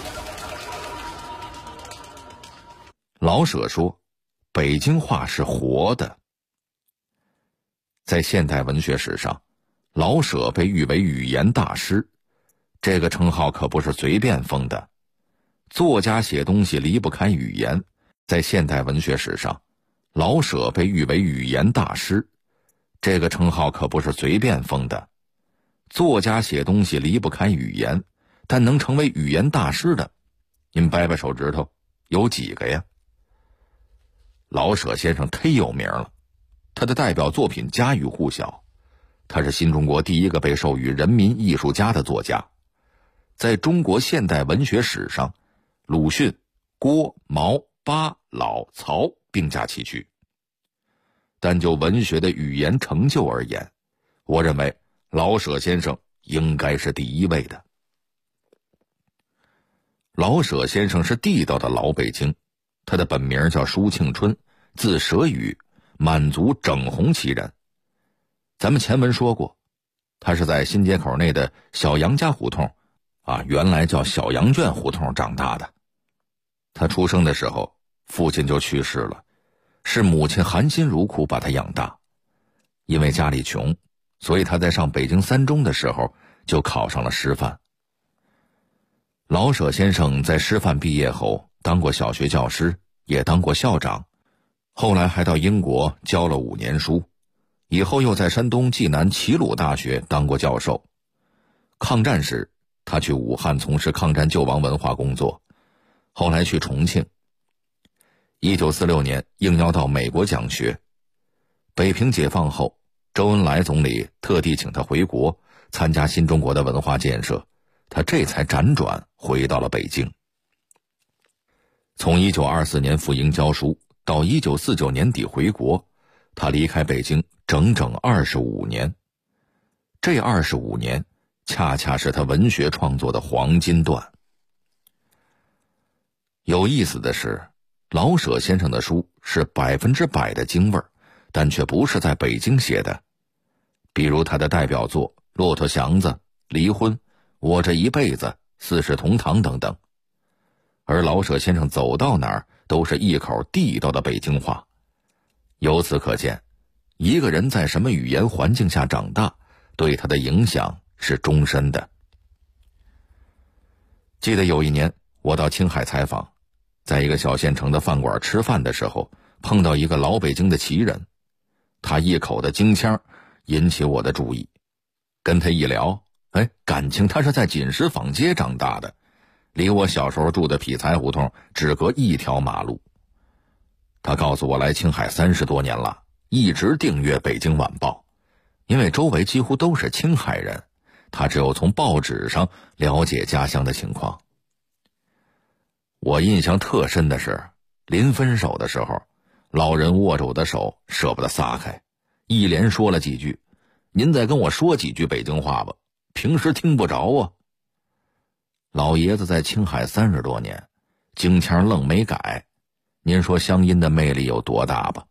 老舍说，北京话是活的。在现代文学史上，老舍被誉为语言大师，这个称号可不是随便封的。作家写东西离不开语言，在现代文学史上，老舍被誉为语言大师，这个称号可不是随便封的。作家写东西离不开语言，但能成为语言大师的，您掰掰手指头，有几个呀？老舍先生忒有名了，他的代表作品家喻户晓，他是新中国第一个被授予人民艺术家的作家。在中国现代文学史上，鲁迅、郭、毛、巴、老、曹并驾齐驱。但就文学的语言成就而言，我认为老舍先生应该是第一位的。老舍先生是地道的老北京，他的本名叫舒庆春，字舍宇，满族整红旗人。咱们前文说过，他是在新街口内的小杨家胡同原来叫小杨圈胡同长大的。他出生的时候，父亲就去世了，是母亲含辛茹苦把他养大。因为家里穷，所以他在上北京三中的时候就考上了师范。老舍先生在师范毕业后当过小学教师，也当过校长，后来还到英国教了5年书，以后又在山东济南齐鲁大学当过教授。抗战时，他去武汉从事抗战救亡文化工作，后来去重庆。1946年应邀到美国讲学。北平解放后，周恩来总理特地请他回国参加新中国的文化建设，他这才辗转回到了北京。从1924年赴英教书到1949年底回国，他离开北京整整25年。这25年恰恰是他文学创作的黄金段。有意思的是，老舍先生的书是100%的京味儿，但却不是在北京写的。比如他的代表作《骆驼祥子》《离婚》《我这一辈子》《四世同堂》等等。而老舍先生走到哪儿都是一口地道的北京话。由此可见，一个人在什么语言环境下长大，对他的影响是终身的。记得有一年我到青海采访，在一个小县城的饭馆吃饭的时候， 碰到一个老北京的奇人，他一口的京腔引起我的注意。跟他一聊，感情他是在锦石坊街长大的，离我小时候住的匹才胡同只隔一条马路。他告诉我来青海30多年了，一直订阅《北京晚报》，因为周围几乎都是青海人，他只有从报纸上了解家乡的情况。我印象特深的是，临分手的时候，老人握着我的手舍不得撒开，一连说了几句：“您再跟我说几句北京话吧，平时听不着啊。”老爷子在青海30多年，京腔愣没改，您说乡音的魅力有多大吧？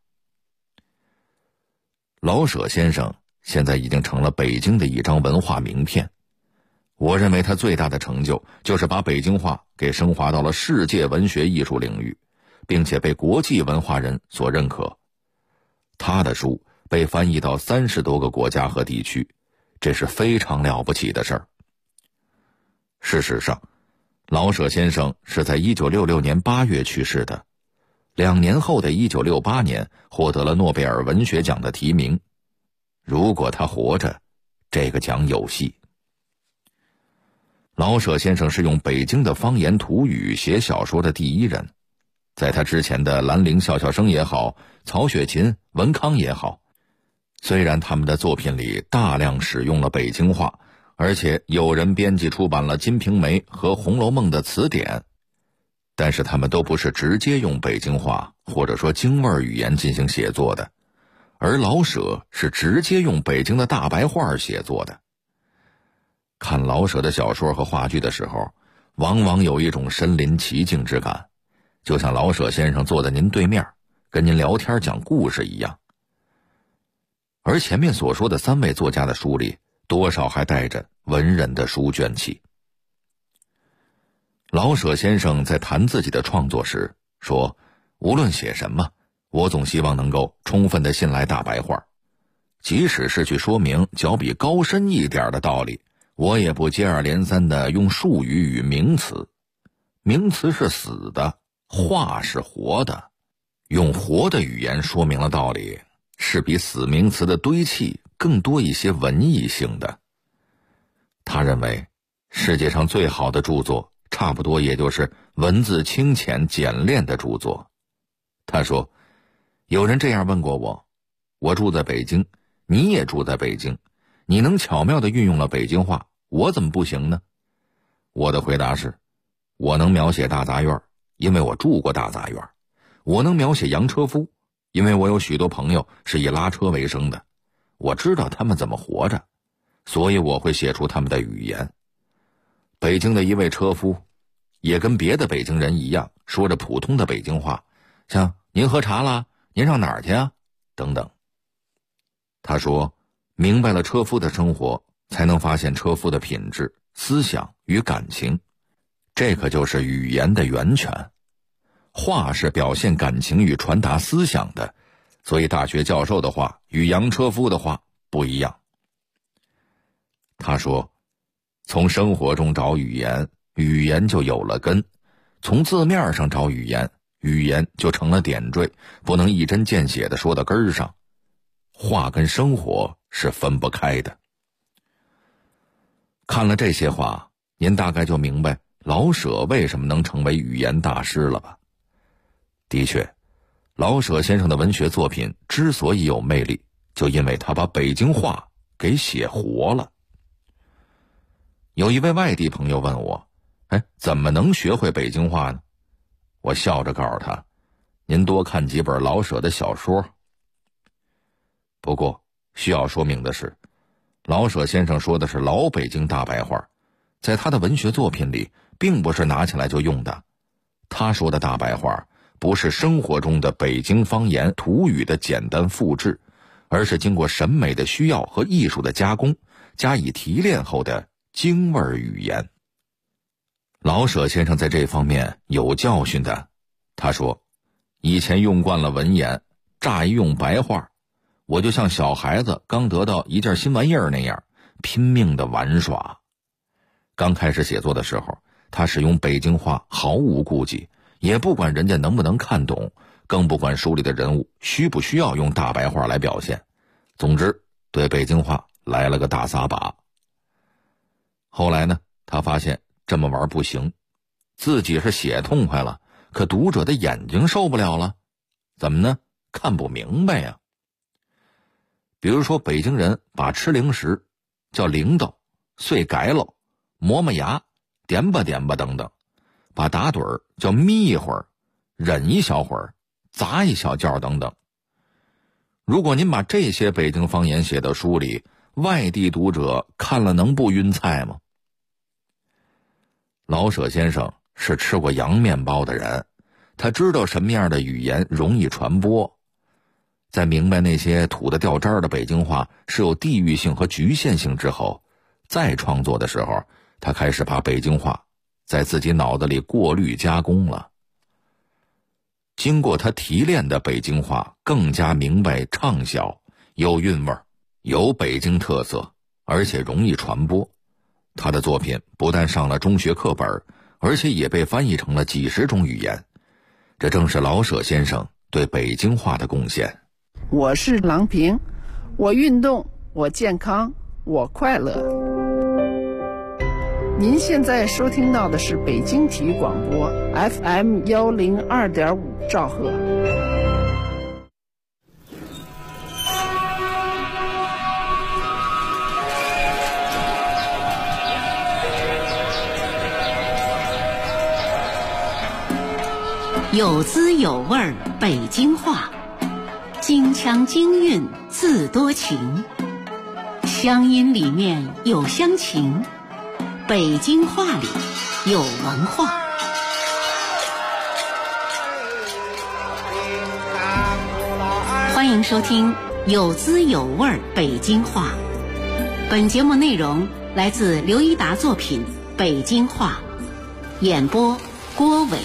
老舍先生现在已经成了北京的一张文化名片。我认为他最大的成就就是把北京话给升华到了世界文学艺术领域，并且被国际文化人所认可。他的书被翻译到30多个国家和地区，这是非常了不起的事儿。事实上，老舍先生是在1966年8月去世的，2年后的1968年获得了诺贝尔文学奖的提名。如果他活着，这个奖有戏。老舍先生是用北京的方言土语写小说的第一人，在他之前的兰陵笑笑生也好，曹雪芹、文康也好，虽然他们的作品里大量使用了北京话，而且有人编辑出版了《金瓶梅》和《红楼梦》的词典，但是他们都不是直接用北京话或者说京味语言进行写作的，而老舍是直接用北京的大白话写作的。看老舍的小说和话剧的时候，往往有一种身临其境之感，就像老舍先生坐在您对面，跟您聊天讲故事一样。而前面所说的3位作家的书里，多少还带着文人的书卷气。老舍先生在谈自己的创作时说，无论写什么，我总希望能够充分地信赖大白话，即使是去说明较比高深一点的道理，我也不接二连三地用术语与名词。名词是死的，话是活的，用活的语言说明了道理，是比死名词的堆砌更多一些文艺性的。他认为世界上最好的著作差不多也就是文字清浅简练的著作。他说，有人这样问过我，我住在北京，你也住在北京，你能巧妙地运用了北京话，我怎么不行呢？我的回答是，我能描写大杂院，因为我住过大杂院；我能描写洋车夫，因为我有许多朋友是以拉车为生的，我知道他们怎么活着，所以我会写出他们的语言。北京的一位车夫也跟别的北京人一样，说着普通的北京话，像您喝茶啦，您上哪儿去啊，等等。他说，明白了车夫的生活，才能发现车夫的品质、思想与感情，这可就是语言的源泉。话是表现感情与传达思想的，所以大学教授的话与洋车夫的话不一样。他说，从生活中找语言，语言就有了根；从字面上找语言，语言就成了点缀，不能一针见血地说到根儿上。话跟生活是分不开的。看了这些话，您大概就明白老舍为什么能成为语言大师了吧？的确，老舍先生的文学作品之所以有魅力，就因为他把北京话给写活了。有一位外地朋友问我，怎么能学会北京话呢？我笑着告诉他，您多看几本老舍的小说。不过需要说明的是，老舍先生说的是老北京大白话，在他的文学作品里并不是拿起来就用的。他说的大白话不是生活中的北京方言土语的简单复制，而是经过审美的需要和艺术的加工，加以提炼后的京味语言。老舍先生在这方面有教训的。他说，以前用惯了文言，乍一用白话，我就像小孩子刚得到一件新玩意儿那样，拼命的玩耍。刚开始写作的时候，他使用北京话毫无顾忌，也不管人家能不能看懂， 更不管书里的人物需不需要用大白话来表现。总之，对北京话来了个大撒把。后来呢，他发现这么玩不行，自己是写痛快了，可读者的眼睛受不了了。怎么呢？看不明白呀。比如说北京人把吃零食叫零豆、碎改喽、磨磨牙、点吧点吧等等，把打盹儿叫眯一会儿、忍一小会儿、砸一小觉等等。如果您把这些北京方言写到书里，外地读者看了能不晕菜吗？老舍先生是吃过洋面包的人，他知道什么样的语言容易传播。在明白那些土得掉渣的北京话是有地域性和局限性之后，再创作的时候，他开始把北京话在自己脑子里过滤加工了。经过他提炼的北京话更加明白畅销，有韵味，有北京特色，而且容易传播。他的作品不但上了中学课本，而且也被翻译成了几十种语言。这正是老舍先生对北京话的贡献。 我是郎平，我运动，我健康，我快乐。您现在收听到的是北京体育广播 FM 102.5兆赫。 有滋有味儿北京话，京腔京韵自多情，乡音里面有乡情，北京话里有文化。欢迎收听有滋有味儿北京话。本节目内容来自刘一达作品《北京话》，演播郭伟。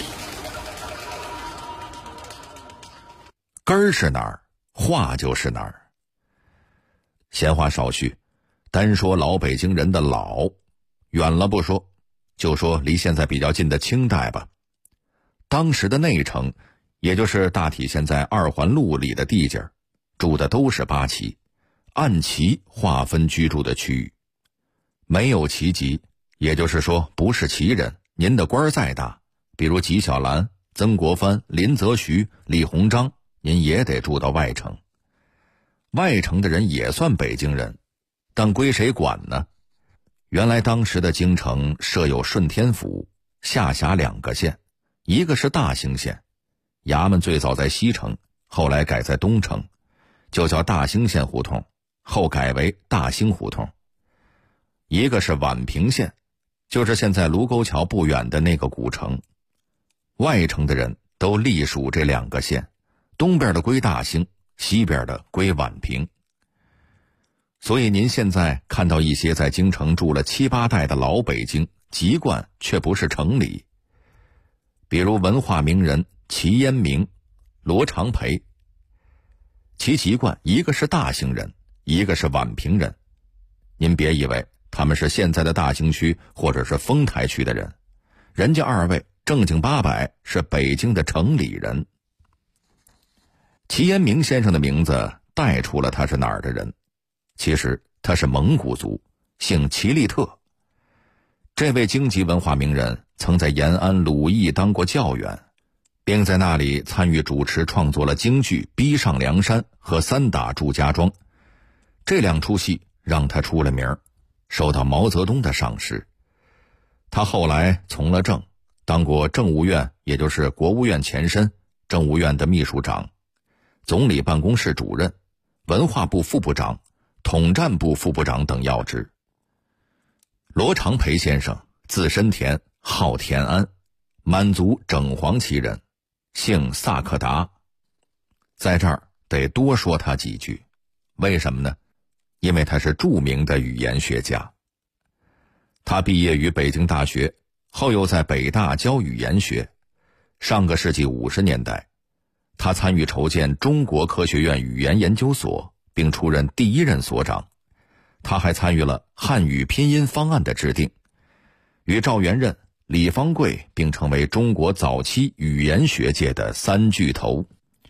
根儿是哪儿，话就是哪儿。闲话少叙，单说老北京人的老，远了不说，就说离现在比较近的清代吧。当时的内城，也就是大体现在二环路里的地界，住的都是八旗，按旗划分居住的区域。没有旗籍，也就是说不是旗人，您的官再大，比如纪晓岚、曾国藩、林则徐、李鸿章，您也得住到外城。外城的人也算北京人，但归谁管呢？原来当时的京城设有顺天府，下辖2个县，一个是大兴县，衙门最早在西城，后来改在东城，就叫大兴县胡同，后改为大兴胡同。一个是宛平县，就是现在卢沟桥不远的那个古城。外城的人都隶属这2个县，东边的归大兴，西边的归宛平。所以您现在看到一些在京城住了7、8代的老北京，籍贯却不是城里。比如文化名人齐烟明、罗长培，其籍贯一个是大兴人，一个是宛平人。您别以为他们是现在的大兴区或者是丰台区的人，人家2位正经八百是北京的城里人。齐烟明先生的名字带出了他是哪儿的人，其实他是蒙古族，姓齐利特。这位京籍文化名人曾在延安鲁艺当过教员，并在那里参与主持创作了京剧《逼上梁山》和3打祝家庄。这2出戏让他出了名，受到毛泽东的赏识。他后来从了政，当过政务院，也就是国务院前身，政务院的秘书长，总理办公室主任，文化部副部长，统战部副部长等要职。罗长培先生字申田，号田安，满族整黄旗人，姓萨克达。在这儿得多说他几句，为什么呢？因为他是著名的语言学家。他毕业于北京大学，后又在北大教语言学。上个世纪50年代，他参与筹建中国科学院语言研究所，并出任第1任所长。他还参与了汉语拼音方案的制定，与赵元任、李方贵并成为中国早期语言学界的3巨头。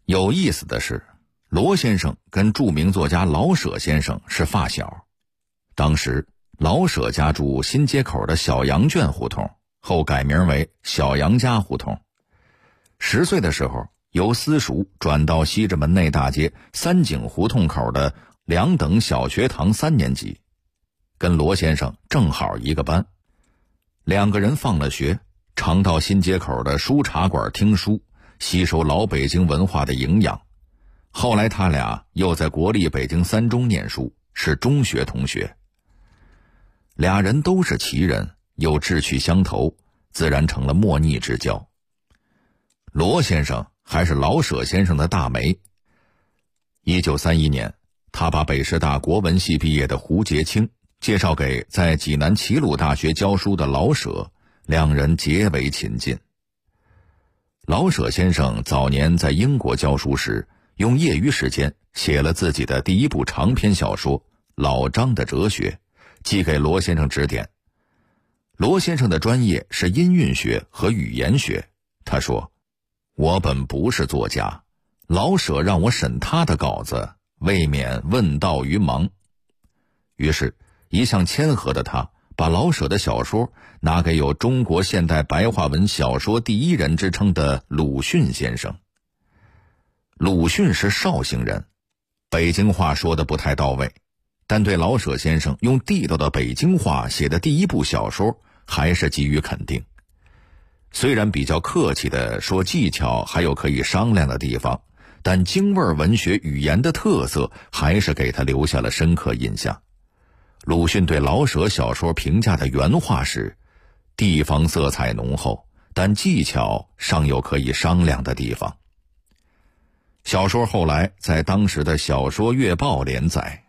有意思的是，罗先生跟著名作家老舍先生是发小。当时老舍家住新街口的小羊圈胡同，后改名为小杨家胡同。10岁的时候，由私塾转到西直门内大街三井胡同口的2等小学堂3年级，跟罗先生正好一个班。2个人放了学，常到新街口的书茶馆听书，吸收老北京文化的营养。后来他俩又在国立北京3中念书，是中学同学。俩人都是奇人，又志趣相投，自然成了莫逆之交。罗先生还是老舍先生的大媒。1931年，他把北师大国文系毕业的胡洁清介绍给在济南齐鲁大学教书的老舍，两人结为亲近。老舍先生早年在英国教书时，用业余时间写了自己的第1部长篇小说《老张的哲学》，寄给罗先生指点。罗先生的专业是音韵学和语言学，他说：“我本不是作家，老舍让我审他的稿子，未免问道于盲。”于是一向谦和的他把老舍的小说拿给有中国现代白话文小说第1人之称的鲁迅先生。鲁迅是绍兴人，北京话说得不太到位，但对老舍先生用地道的北京话写的第1部小说还是给予肯定。虽然比较客气地说技巧还有可以商量的地方，但京味文学语言的特色还是给他留下了深刻印象。鲁迅对老舍小说评价的原话是：地方色彩浓厚，但技巧尚有可以商量的地方。小说后来在当时的小说月报连载。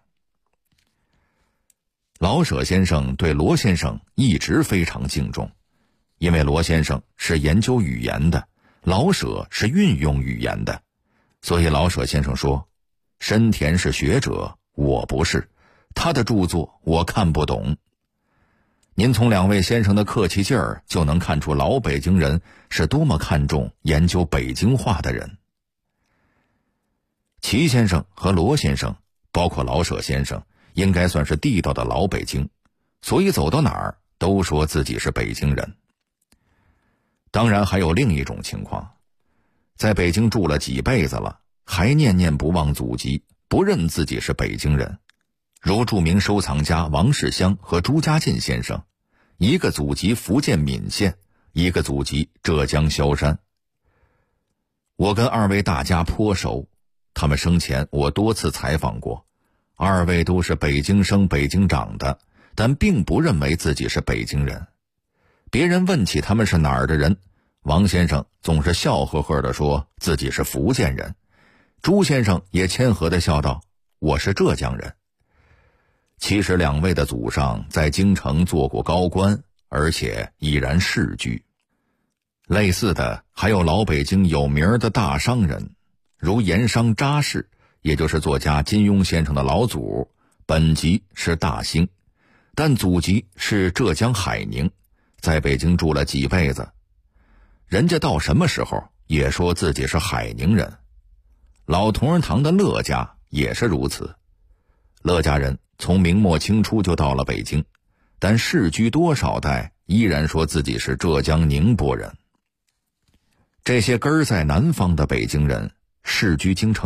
老舍先生对罗先生一直非常敬重，因为罗先生是研究语言的，老舍是运用语言的，所以老舍先生说：深田是学者，我不是，他的著作我看不懂。您从2位先生的客气劲儿就能看出老北京人是多么看重研究北京话的人。齐先生和罗先生，包括老舍先生，应该算是地道的老北京，所以走到哪儿都说自己是北京人。当然还有另一种情况，在北京住了几辈子了，还念念不忘祖籍，不认自己是北京人，如著名收藏家王世襄和朱家进先生，一个祖籍福建闽县，一个祖籍浙江萧山。我跟2位大家颇熟，他们生前我多次采访过，2位都是北京生北京长的，但并不认为自己是北京人。别人问起他们是哪儿的人，王先生总是笑呵呵地说自己是福建人，朱先生也谦和地笑道：我是浙江人。其实2位的祖上在京城做过高官，而且已然世居。类似的还有老北京有名的大商人，如盐商查氏，也就是作家金庸先生的老祖，本籍是大兴，但祖籍是浙江海宁，在北京住了几辈子。人家到什么时候也说自己是海宁人。老同仁堂的乐家也是如此，乐家人从明末清初就到了北京，但世居多少代依然说自己是浙江宁波人。这些根儿在南方的北京人世居京城